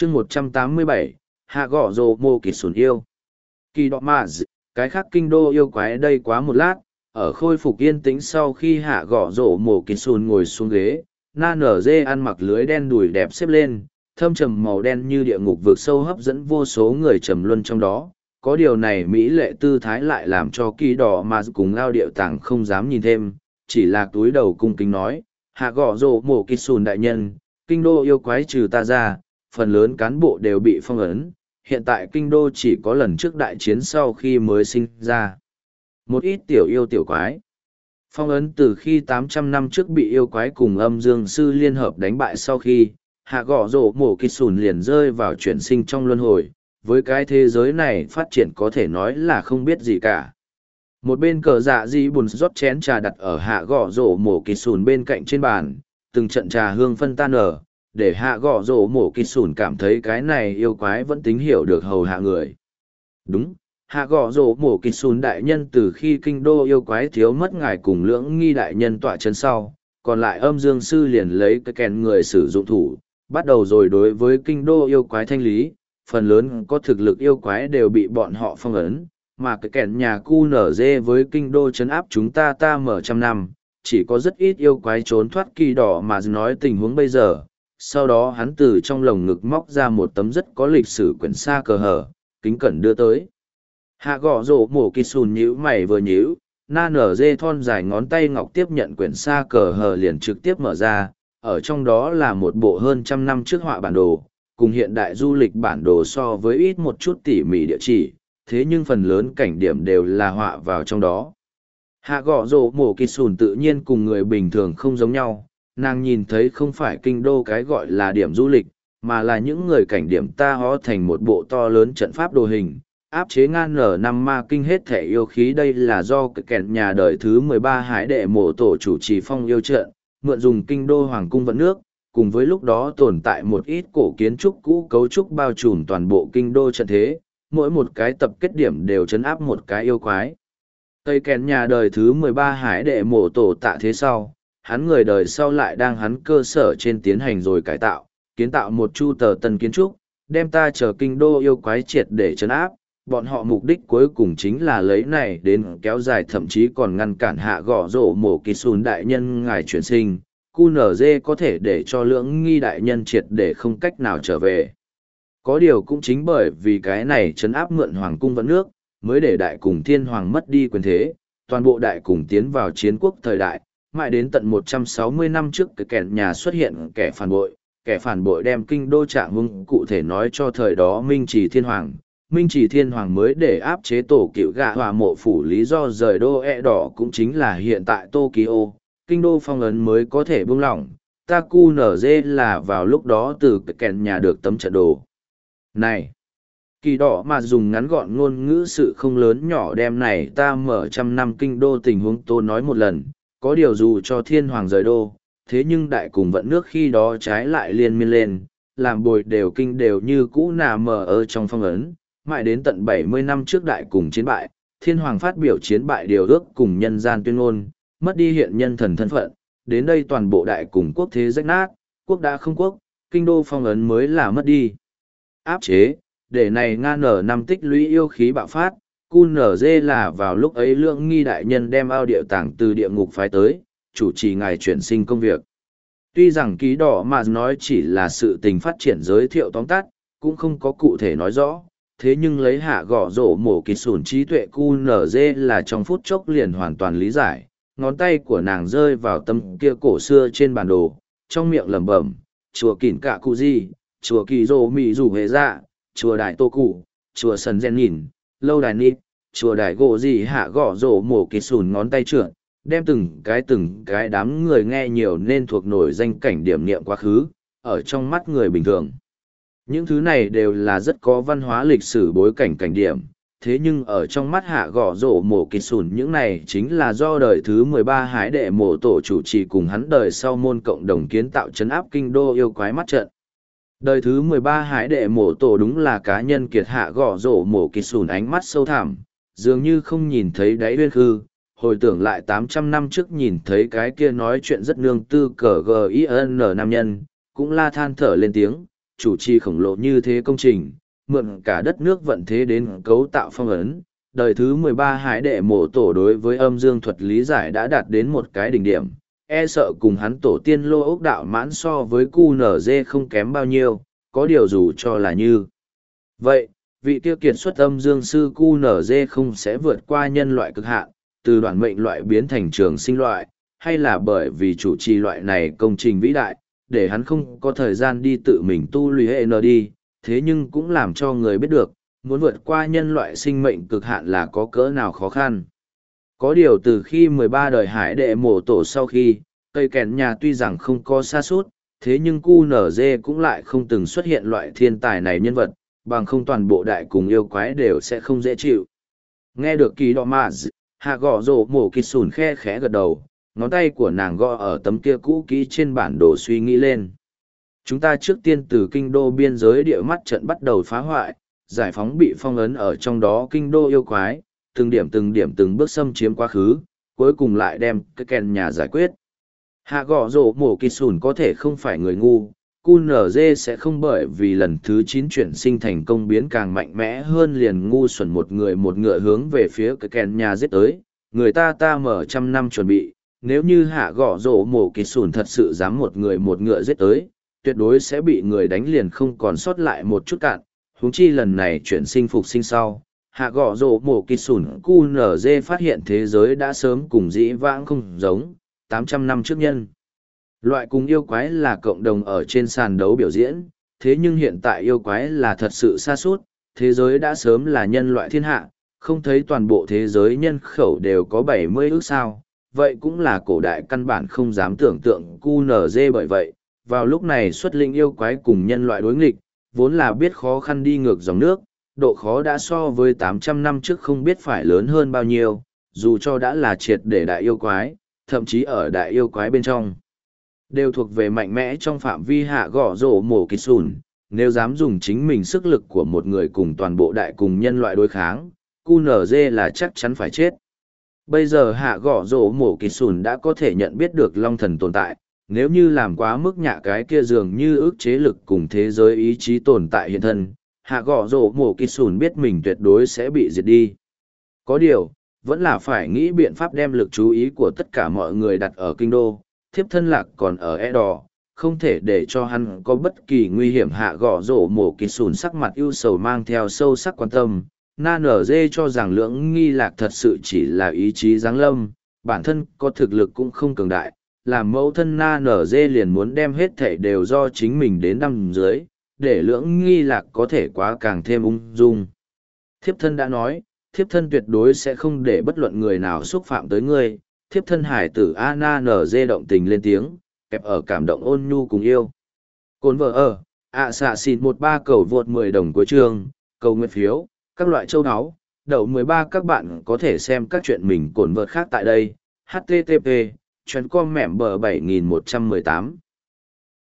chương 187, hạ gõ rồ mô kịt sùn yêu. Kỳ đọ mà cái khác kinh đô yêu quái đây quá một lát, ở khôi phục yên tĩnh sau khi hạ gõ rổ mổ kịt sùn ngồi xuống ghế, na nở dê ăn mặc lưới đen đùi đẹp xếp lên, thâm trầm màu đen như địa ngục vượt sâu hấp dẫn vô số người trầm luân trong đó. Có điều này mỹ lệ tư thái lại làm cho kỳ đỏ mà cùng ngao điệu tàng không dám nhìn thêm, chỉ là túi đầu cung kính nói, hạ gõ rổ mổ kịt sùn đại nhân, kinh đô yêu quái trừ ta ra, phần lớn cán bộ đều bị phong ấn, hiện tại kinh đô chỉ có lần trước đại chiến sau khi mới sinh ra một ít tiểu yêu tiểu quái. Phong ấn từ khi 800 năm trước bị yêu quái cùng âm dương sư liên hợp đánh bại sau khi, hạ gõ rổ mổ kịt sùn liền rơi vào chuyển sinh trong luân hồi, với cái thế giới này phát triển có thể nói là không biết gì cả. Một bên cờ dạ di bùn rót chén trà đặt ở hạ gõ rổ mổ kịt sùn bên cạnh trên bàn, từng trận trà hương phân tan nở, để hạ gõ rổ mổ kịt sùn cảm thấy cái này yêu quái vẫn tính hiểu được hầu hạ người. Đúng, hạ gõ rổ mổ kịt sùn đại nhân từ khi kinh đô yêu quái thiếu mất ngài cùng lưỡng nghi đại nhân tọa chân sau, còn lại âm dương sư liền lấy cái kèn người sử dụng thủ, bắt đầu rồi đối với kinh đô yêu quái thanh lý, phần lớn có thực lực yêu quái đều bị bọn họ phong ấn, mà cái kèn nhà cu nở dê với kinh đô chấn áp chúng ta mở trăm năm, chỉ có rất ít yêu quái trốn thoát kỳ đỏ mà nói tình huống bây giờ. Sau đó hắn từ trong lồng ngực móc ra một tấm rất có lịch sử quyển sa cờ hở, kính cẩn đưa tới. Hạ gõ rổ mổ kịt sùn nhíu mày vừa nhíu, na nở dê thon dài ngón tay ngọc tiếp nhận quyển sa cờ hở liền trực tiếp mở ra, ở trong đó là một bộ hơn trăm năm trước họa bản đồ, cùng hiện đại du lịch bản đồ so với ít một chút tỉ mỉ địa chỉ, thế nhưng phần lớn cảnh điểm đều là họa vào trong đó. Hạ gõ rổ mổ kịt sùn tự nhiên cùng người bình thường không giống nhau, nàng nhìn thấy không phải kinh đô cái gọi là điểm du lịch, mà là những người cảnh điểm ta hóa thành một bộ to lớn trận pháp đồ hình, áp chế ngang nở năm ma kinh hết thể yêu khí. Đây là do kẹn nhà đời thứ 13 hải đệ mộ tổ chủ trì phong yêu trận, mượn dùng kinh đô hoàng cung vận nước, cùng với lúc đó tồn tại một ít cổ kiến trúc cũ cấu trúc bao trùm toàn bộ kinh đô trận thế, mỗi một cái tập kết điểm đều chấn áp một cái yêu quái. Cây kẹn nhà đời thứ 13 hải đệ mộ tổ tạ thế sau, hắn người đời sau lại đang hắn cơ sở trên tiến hành rồi cải tạo, kiến tạo một chu tờ tân kiến trúc, đem ta chờ kinh đô yêu quái triệt để trấn áp. Bọn họ mục đích cuối cùng chính là lấy này đến kéo dài, thậm chí còn ngăn cản hạ gõ rổ mổ kịt sùn đại nhân ngài chuyển sinh, QNZ có thể để cho lưỡng nghi đại nhân triệt để không cách nào trở về. Có điều cũng chính bởi vì cái này trấn áp mượn hoàng cung vận nước, mới để đại cùng thiên hoàng mất đi quyền thế, toàn bộ đại cùng tiến vào chiến quốc thời đại, mãi đến tận 160 năm trước cái kẻ nhà xuất hiện kẻ phản bội đem kinh đô trạng hung cụ thể nói cho thời đó Minh Chỉ Thiên Hoàng. Minh Chỉ Thiên Hoàng mới để áp chế tổ cựu gạ hòa mộ phủ, lý do rời đô đỏ cũng chính là hiện tại Tokyo, kinh đô phong ấn mới có thể buông lỏng. Taku NG là vào lúc đó từ cái kẻ nhà được tấm trận đồ này. Kỳ đỏ mà dùng ngắn gọn ngôn ngữ sự không lớn nhỏ đem này ta mở trăm năm kinh đô tình huống tôi nói một lần, có điều dù cho thiên hoàng rời đô, thế nhưng đại cùng vận nước khi đó trái lại liên miên lên, làm bồi đều kinh đều như cũ nà mờ ở trong phong ấn, mãi đến tận 70 năm trước đại cùng chiến bại, thiên hoàng phát biểu chiến bại điều ước cùng nhân gian tuyên ngôn, mất đi hiện nhân thần thân phận, đến đây toàn bộ đại cùng quốc thế rách nát, quốc đã không quốc, kinh đô phong ấn mới là mất đi. Áp chế, để này ngang nở năm tích lũy yêu khí bạo phát, QNZ là vào lúc ấy lưỡng nghi đại nhân đem ao địa tàng từ địa ngục phái tới, chủ trì ngài chuyển sinh công việc. Tuy rằng ký đỏ mà nói chỉ là sự tình phát triển giới thiệu tóm tắt, cũng không có cụ thể nói rõ, thế nhưng lấy hạ gõ rổ mổ kịt sùn trí tuệ QNZ là trong phút chốc liền hoàn toàn lý giải, ngón tay của nàng rơi vào tấm kia cổ xưa trên bản đồ, trong miệng lẩm bẩm, chùa kỉn cạ cụ gì, chùa kỳ rô mì rủ hệ dạ, chùa đại tô cụ, chùa sần gen nhìn, lâu đài nít, chùa đại gỗ gì. Hạ gõ rổ mổ kịt sùn ngón tay trượt, đem từng cái đám người nghe nhiều nên thuộc nổi danh cảnh điểm niệm quá khứ, ở trong mắt người bình thường. Những thứ này đều là rất có văn hóa lịch sử bối cảnh cảnh điểm, thế nhưng ở trong mắt hạ gõ rổ mổ kịt sùn những này chính là do đời thứ 13 hái đệ mổ tổ chủ trì cùng hắn đời sau môn cộng đồng kiến tạo trấn áp kinh đô yêu quái mắt trận. Đời thứ 13 hái đệ mổ tổ đúng là cá nhân kiệt hạ gõ rổ mổ kịt sùn ánh mắt sâu thẳm, dường như không nhìn thấy đáy uyên khư, hồi tưởng lại 800 năm trước nhìn thấy cái kia nói chuyện rất nương tư cờ GIN nam nhân, cũng la than thở lên tiếng, chủ trì khổng lồ như thế công trình, mượn cả đất nước vận thế đến cấu tạo phong ấn. Đời thứ 13 hải đệ mộ tổ đối với âm dương thuật lý giải đã đạt đến một cái đỉnh điểm, e sợ cùng hắn tổ tiên lô ốc đạo mãn so với QNZ không kém bao nhiêu, có điều dù cho là như vậy, vị tiêu kiệt xuất âm dương sư QNZ không sẽ vượt qua nhân loại cực hạn, từ đoạn mệnh loại biến thành trường sinh loại, hay là bởi vì chủ trì loại này công trình vĩ đại, để hắn không có thời gian đi tự mình tu luyện hệ n đi, thế nhưng cũng làm cho người biết được, muốn vượt qua nhân loại sinh mệnh cực hạn là có cỡ nào khó khăn. Có điều từ khi 13 đời hải đệ mộ tổ sau khi, cây kèn nhà tuy rằng không có xa suốt, thế nhưng QNZ cũng lại không từng xuất hiện loại thiên tài này nhân vật, bằng không toàn bộ đại cùng yêu quái đều sẽ không dễ chịu. Nghe được kỳ đỏ mà hạ gõ rổ mổ kịt sùn khe khẽ gật đầu, ngón tay của nàng gõ ở tấm kia cũ kỹ trên bản đồ suy nghĩ lên. Chúng ta trước tiên từ kinh đô biên giới địa mắt trận bắt đầu phá hoại, giải phóng bị phong ấn ở trong đó kinh đô yêu quái, từng điểm từng bước xâm chiếm quá khứ, cuối cùng lại đem cái kèn nhà giải quyết. Hạ gõ rổ mổ kịt sùn có thể không phải người ngu, QNZ sẽ không bởi vì lần thứ 9 chuyển sinh thành công biến càng mạnh mẽ hơn liền ngu xuẩn một người một ngựa hướng về phía cái kèn nhà giết tới, người ta mở 100 năm chuẩn bị, nếu như hạ gõ rổ mổ kịt sùn thật sự dám một người một ngựa giết tới, tuyệt đối sẽ bị người đánh liền không còn sót lại một chút cạn, huống chi lần này chuyển sinh phục sinh sau. Hạ gõ rổ mổ kịt sùn QNZ phát hiện thế giới đã sớm cùng dĩ vãng không giống, 800 năm trước nhân. Loại cùng yêu quái là cộng đồng ở trên sàn đấu biểu diễn, thế nhưng hiện tại yêu quái là thật sự xa suốt, thế giới đã sớm là nhân loại thiên hạ, không thấy toàn bộ thế giới nhân khẩu đều có 70 ước sao, vậy cũng là cổ đại căn bản không dám tưởng tượng QNZ bởi vậy, vào lúc này xuất linh yêu quái cùng nhân loại đối nghịch, vốn là biết khó khăn đi ngược dòng nước, độ khó đã so với 800 năm trước không biết phải lớn hơn bao nhiêu, dù cho đã là triệt để đại yêu quái, thậm chí ở đại yêu quái bên trong đều thuộc về mạnh mẽ trong phạm vi hạ gõ rổ mổ kịt sùn, nếu dám dùng chính mình sức lực của một người cùng toàn bộ đại cùng nhân loại đối kháng, QNZ là chắc chắn phải chết. Bây giờ hạ gõ rổ mổ kịt sùn đã có thể nhận biết được long thần tồn tại, nếu như làm quá mức nhạ cái kia dường như ức chế lực cùng thế giới ý chí tồn tại hiện thân, hạ gõ rổ mổ kịt sùn biết mình tuyệt đối sẽ bị diệt đi. Có điều, vẫn là phải nghĩ biện pháp đem lực chú ý của tất cả mọi người đặt ở kinh đô, thiếp thân lạc còn ở e đỏ, không thể để cho hắn có bất kỳ nguy hiểm. Hạ gõ rổ mổ kịt sùn sắc mặt ưu sầu mang theo sâu sắc quan tâm. Na nở dê cho rằng lưỡng nghi lạc thật sự chỉ là ý chí giáng lâm, bản thân có thực lực cũng không cường đại, làm mẫu thân Na nở dê liền muốn đem hết thảy đều do chính mình đến đâm dưới, để lưỡng nghi lạc có thể quá càng thêm ung dung. Thiếp thân đã nói, thiếp thân tuyệt đối sẽ không để bất luận người nào xúc phạm tới ngươi. Thiếp thân hải tử ANNZ động tình lên tiếng, kẹp ở cảm động ôn nhu cùng yêu. Cồn vợ ở, xạ xịt 13 cầu vượt 10 đồng của trường, cầu nguyện phiếu, các loại châu áo, đậu 13 các bạn có thể xem các chuyện mình cồn vợt khác tại đây. HTTP, chuyến com mẻm bờ 7118.